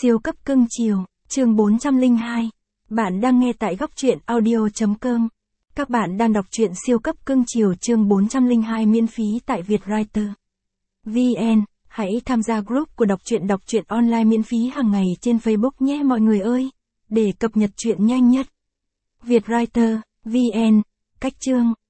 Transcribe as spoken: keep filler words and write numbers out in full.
Siêu cấp cưng chiều, chương bốn trăm lẻ hai. Bạn đang nghe tại góc truyện audio chấm com. Các bạn đang đọc truyện siêu cấp cưng chiều chương bốn trăm lẻ hai miễn phí tại Vietwriter chấm vn. Hãy tham gia group của đọc truyện đọc truyện online miễn phí hàng ngày trên Facebook nhé mọi người ơi, để cập nhật truyện nhanh nhất. Vietwriter chấm vn, cách chương.